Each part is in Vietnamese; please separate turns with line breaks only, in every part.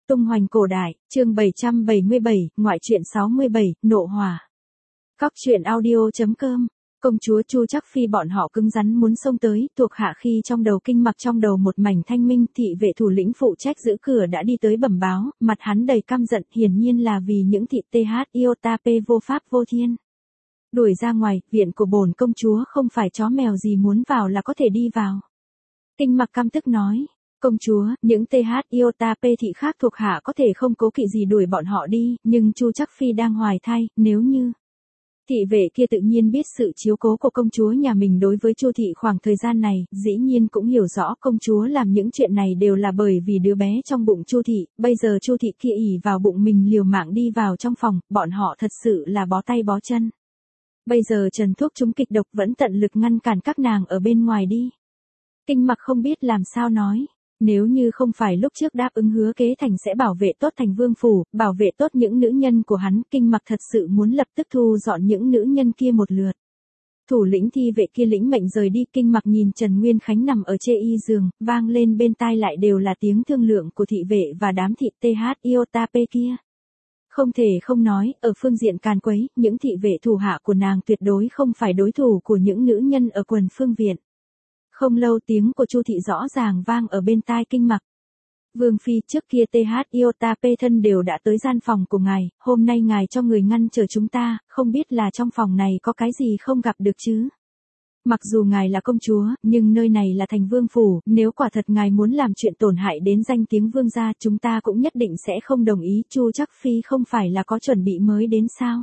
Tung hoành cổ đại, chương 777, ngoại truyện 67, nộ hỏa. Cóc truyện audio.com. Công chúa Chu Trắc Phi bọn họ cứng rắn muốn xông tới, thuộc hạ khi trong đầu Kinh Mặc trong đầu một mảnh thanh minh, thị vệ thủ lĩnh phụ trách giữ cửa đã đi tới bẩm báo, mặt hắn đầy căm giận, hiển nhiên là vì những thị th iota p vô pháp vô thiên. Đuổi ra ngoài, viện của bổn công chúa không phải chó mèo gì muốn vào là có thể đi vào. Kinh Mặc căm tức nói. Công chúa, những th iota p thị khác thuộc hạ có thể không cố kỵ gì đuổi bọn họ đi, nhưng Chu Trắc Phi đang hoài thai, nếu như thị vệ kia tự nhiên biết sự chiếu cố của công chúa nhà mình đối với Chu thị khoảng thời gian này, dĩ nhiên cũng hiểu rõ công chúa làm những chuyện này đều là bởi vì đứa bé trong bụng Chu thị, bây giờ Chu thị kia ỉ vào bụng mình liều mạng đi vào trong phòng, bọn họ thật sự là bó tay bó chân. Bây giờ Trần Thuốc chúng kịch độc vẫn tận lực ngăn cản các nàng ở bên ngoài đi. Kinh Mặc không biết làm sao nói. Nếu như không phải lúc trước đáp ứng hứa Kế Thành sẽ bảo vệ tốt thành vương phủ, bảo vệ tốt những nữ nhân của hắn, Kinh Mặc thật sự muốn lập tức thu dọn những nữ nhân kia một lượt. Thủ lĩnh thi vệ kia lĩnh mệnh rời đi, Kinh Mặc nhìn Trần Nguyên Khánh nằm ở chê y giường, vang lên bên tai lại đều là tiếng thương lượng của thị vệ và đám thị th iota p kia. Không thể không nói, ở phương diện càn quấy, những thị vệ thủ hạ của nàng tuyệt đối không phải đối thủ của những nữ nhân ở quần phương viện. Không lâu tiếng của Chu thị rõ ràng vang ở bên tai Kinh Mặc. Vương phi, trước kia th iota p thân đều đã tới gian phòng của ngài, hôm nay ngài cho người ngăn chờ chúng ta, không biết là trong phòng này có cái gì không gặp được chứ. Mặc dù ngài là công chúa, nhưng nơi này là thành vương phủ, nếu quả thật ngài muốn làm chuyện tổn hại đến danh tiếng vương gia, chúng ta cũng nhất định sẽ không đồng ý. Chu Trắc Phi không phải là có chuẩn bị mới đến sao?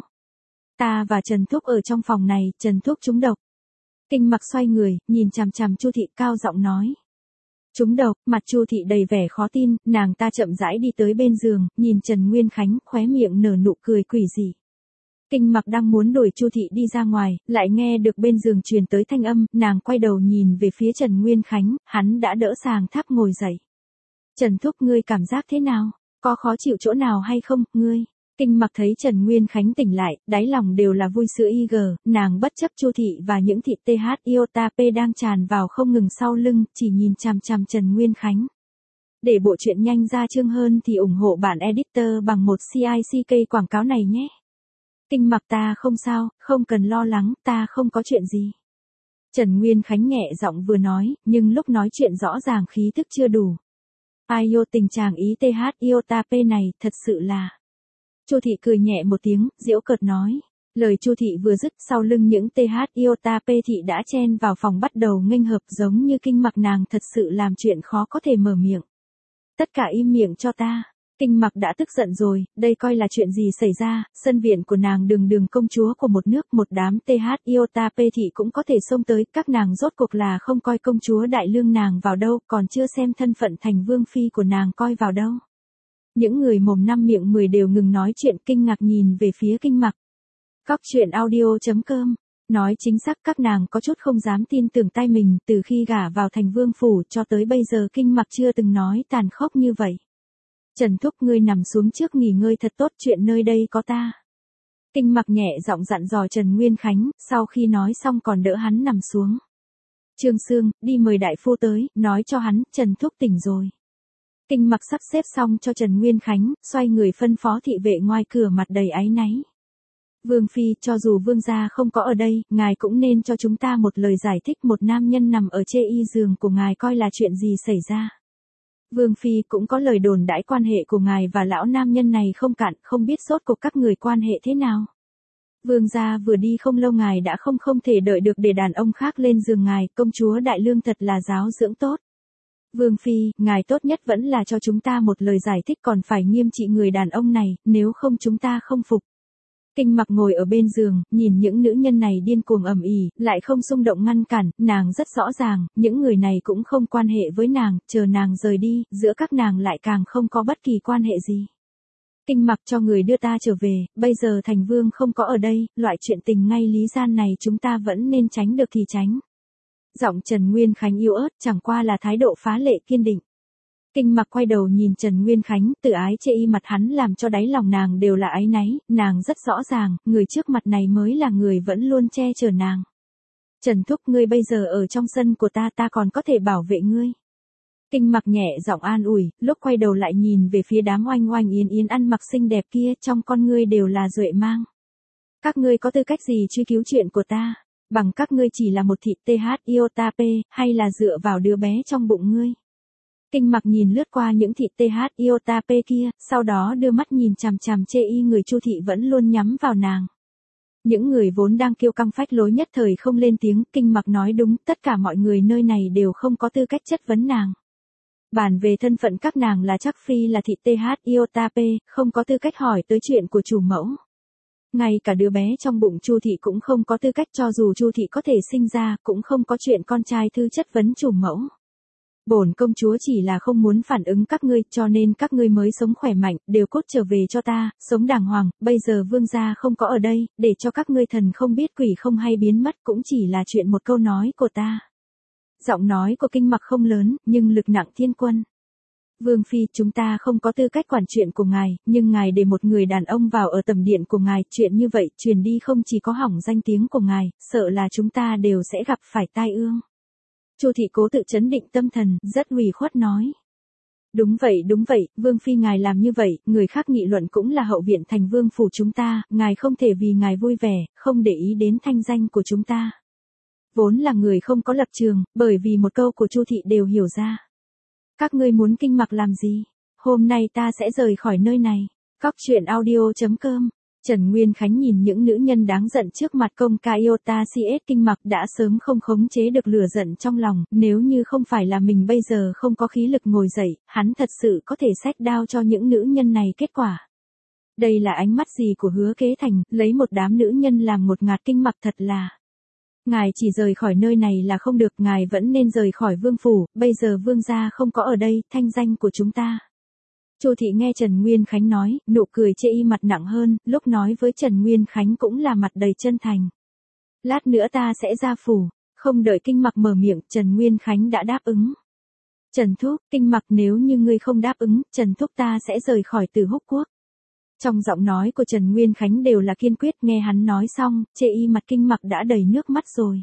Ta và Trần Thúc ở trong phòng này, Trần Thúc trúng độc. Kinh Mặc xoay người, nhìn chằm chằm Chu thị cao giọng nói. Trúng độc, mặt Chu thị đầy vẻ khó tin, nàng ta chậm rãi đi tới bên giường, nhìn Trần Nguyên Khánh, khóe miệng nở nụ cười quỷ dị. Kinh Mặc đang muốn đuổi Chu thị đi ra ngoài, lại nghe được bên giường truyền tới thanh âm, nàng quay đầu nhìn về phía Trần Nguyên Khánh, hắn đã đỡ sàng tháp ngồi dậy. Trần Thúc, ngươi cảm giác thế nào? Có khó chịu chỗ nào hay không, ngươi? Kinh Mặc thấy Trần Nguyên Khánh tỉnh lại, đáy lòng đều là vui sữa nàng bất chấp Chu thị và những thị th iota p đang tràn vào không ngừng sau lưng, chỉ nhìn chằm chằm Trần Nguyên Khánh. Để bộ truyện nhanh ra chương hơn thì ủng hộ bản editor bằng một CICK quảng cáo này nhé. Kinh Mặc, ta không sao, không cần lo lắng, ta không có chuyện gì. Trần Nguyên Khánh nhẹ giọng vừa nói, nhưng lúc nói chuyện rõ ràng khí thức chưa đủ. Ai yêu tình chàng ý th iota p này, thật sự là... Chu thị cười nhẹ một tiếng, giễu cợt nói. Lời Chu thị vừa dứt, sau lưng những th iota p thị đã chen vào phòng bắt đầu nghênh hợp, giống như Kinh Mặc nàng thật sự làm chuyện khó có thể mở miệng. Tất cả im miệng cho ta. Kinh Mặc đã tức giận rồi, đây coi là chuyện gì xảy ra, sân viện của nàng đường công chúa của một nước, một đám th iota p thị cũng có thể xông tới, các nàng rốt cuộc là không coi công chúa đại lương nàng vào đâu, còn chưa xem thân phận thành vương phi của nàng coi vào đâu. Những người mồm năm miệng 10 đều ngừng nói chuyện, kinh ngạc nhìn về phía Kinh Mặc. Cóc truyện audio.com. Nói chính xác, các nàng có chút không dám tin tưởng tai mình, từ khi gả vào thành vương phủ cho tới bây giờ Kinh Mặc chưa từng nói tàn khốc như vậy. Trần Thúc, ngươi nằm xuống trước nghỉ ngơi thật tốt, chuyện nơi đây có ta. Kinh Mặc nhẹ giọng dặn dò Trần Nguyên Khánh, sau khi nói xong còn đỡ hắn nằm xuống. Trương Sương, đi mời đại phu tới, nói cho hắn, Trần Thúc tỉnh rồi. Kinh Mặc sắp xếp xong cho Trần Nguyên Khánh, xoay người phân phó thị vệ ngoài cửa mặt đầy áy náy. Vương phi, cho dù vương gia không có ở đây, ngài cũng nên cho chúng ta một lời giải thích, một nam nhân nằm ở chê y giường của ngài coi là chuyện gì xảy ra. Vương phi, cũng có lời đồn đãi quan hệ của ngài và lão nam nhân này không cạn, không biết rốt cuộc các người quan hệ thế nào. Vương gia vừa đi không lâu ngài đã không thể đợi được để đàn ông khác lên giường ngài, công chúa đại lương thật là giáo dưỡng tốt. Vương phi, ngài tốt nhất vẫn là cho chúng ta một lời giải thích, còn phải nghiêm trị người đàn ông này, nếu không chúng ta không phục. Kinh Mặc ngồi ở bên giường, nhìn những nữ nhân này điên cuồng ầm ĩ, lại không xung động ngăn cản, nàng rất rõ ràng, những người này cũng không quan hệ với nàng, chờ nàng rời đi, giữa các nàng lại càng không có bất kỳ quan hệ gì. Kinh Mặc, cho người đưa ta trở về, bây giờ thành vương không có ở đây, loại chuyện tình ngay lý gian này chúng ta vẫn nên tránh được thì tránh. Giọng Trần Nguyên Khánh yếu ớt, chẳng qua là thái độ phá lệ kiên định. Kinh Mặc quay đầu nhìn Trần Nguyên Khánh, tự ái chê y mặt hắn làm cho đáy lòng nàng đều là áy náy, nàng rất rõ ràng, người trước mặt này mới là người vẫn luôn che chở nàng. Trần Thúc, ngươi bây giờ ở trong sân của ta, ta còn có thể bảo vệ ngươi. Kinh Mặc nhẹ giọng an ủi, lúc quay đầu lại nhìn về phía đám oanh oanh yến yến ăn mặc xinh đẹp kia, trong con ngươi đều là duệ mang. Các ngươi có tư cách gì truy cứu chuyện của ta? Bằng các ngươi chỉ là một thị TH Iota P, hay là dựa vào đứa bé trong bụng ngươi? Kinh Mặc nhìn lướt qua những thị TH Iota P kia, sau đó đưa mắt nhìn chằm chằm chê y người Chu thị vẫn luôn nhắm vào nàng. Những người vốn đang kiêu căng phách lối nhất thời không lên tiếng, Kinh Mặc nói đúng, tất cả mọi người nơi này đều không có tư cách chất vấn nàng. Bàn về thân phận các nàng là chắc phi là thị TH Iota P, không có tư cách hỏi tới chuyện của chủ mẫu. Ngay cả đứa bé trong bụng Chu thị cũng không có tư cách, cho dù Chu thị có thể sinh ra, cũng không có chuyện con trai thư chất vấn chủ mẫu. Bổn công chúa chỉ là không muốn phản ứng các ngươi, cho nên các ngươi mới sống khỏe mạnh, đều cốt trở về cho ta, sống đàng hoàng, bây giờ vương gia không có ở đây, để cho các ngươi thần không biết quỷ không hay biến mất cũng chỉ là chuyện một câu nói của ta. Giọng nói của Kinh Mặc không lớn, nhưng lực nặng thiên quân. Vương phi, chúng ta không có tư cách quản chuyện của ngài, nhưng ngài để một người đàn ông vào ở tầm điện của ngài, chuyện như vậy truyền đi không chỉ có hỏng danh tiếng của ngài, sợ là chúng ta đều sẽ gặp phải tai ương. Chu thị cố tự trấn định tâm thần, rất ủy khuất nói. Đúng vậy, vương phi ngài làm như vậy, người khác nghị luận cũng là hậu viện thành vương phủ chúng ta, ngài không thể vì ngài vui vẻ, không để ý đến thanh danh của chúng ta. Vốn là người không có lập trường, bởi vì một câu của Chu thị đều hiểu ra. Các ngươi muốn Kinh Mặc làm gì? Hôm nay ta sẽ rời khỏi nơi này. Cóc truyện audio.com. Trần Nguyên Khánh nhìn những nữ nhân đáng giận trước mặt công ca Iota CS Kinh Mặc đã sớm không khống chế được lửa giận trong lòng, nếu như không phải là mình bây giờ không có khí lực ngồi dậy, hắn thật sự có thể xách đao cho những nữ nhân này kết quả. Đây là ánh mắt gì của Hứa Kế Thành, lấy một đám nữ nhân làm ngột ngạt Kinh Mặc thật là. Ngài chỉ rời khỏi nơi này là không được, ngài vẫn nên rời khỏi vương phủ, bây giờ vương gia không có ở đây, thanh danh của chúng ta. Chu thị nghe Trần Nguyên Khánh nói, nụ cười chê y mặt nặng hơn, lúc nói với Trần Nguyên Khánh cũng là mặt đầy chân thành. Lát nữa ta sẽ ra phủ, không đợi Kinh Mặc mở miệng, Trần Nguyên Khánh đã đáp ứng. Trần Thúc, Kinh Mặc nếu như ngươi không đáp ứng, Trần Thúc ta sẽ rời khỏi Từ Húc Quốc. Trong giọng nói của Trần Nguyên Khánh đều là kiên quyết, nghe hắn nói xong, chê y mặt Kinh Mặc đã đầy nước mắt rồi.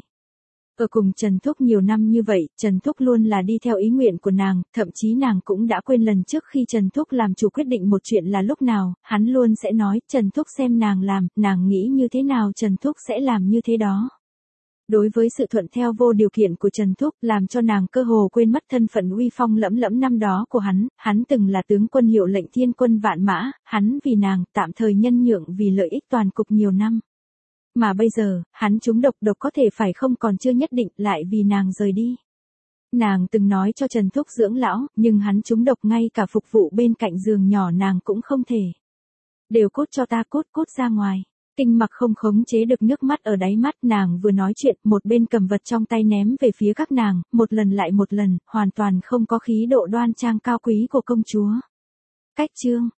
Ở cùng Trần Thúc nhiều năm như vậy, Trần Thúc luôn là đi theo ý nguyện của nàng, thậm chí nàng cũng đã quên lần trước khi Trần Thúc làm chủ quyết định một chuyện là lúc nào, hắn luôn sẽ nói, Trần Thúc xem nàng làm, nàng nghĩ như thế nào Trần Thúc sẽ làm như thế đó. Đối với sự thuận theo vô điều kiện của Trần Thúc, làm cho nàng cơ hồ quên mất thân phận uy phong lẫm lẫm năm đó của hắn từng là tướng quân hiệu lệnh thiên quân vạn mã, hắn vì nàng, tạm thời nhân nhượng vì lợi ích toàn cục nhiều năm. Mà bây giờ, hắn trúng độc có thể phải không còn chưa nhất định, lại vì nàng rời đi. Nàng từng nói cho Trần Thúc dưỡng lão, nhưng hắn trúng độc ngay cả phục vụ bên cạnh giường nhỏ nàng cũng không thể. Đều cút cho ta, cút ra ngoài. Kinh Mặc không khống chế được nước mắt ở đáy mắt, nàng vừa nói chuyện, một bên cầm vật trong tay ném về phía các nàng, một lần lại một lần, hoàn toàn không có khí độ đoan trang cao quý của công chúa. Cách chương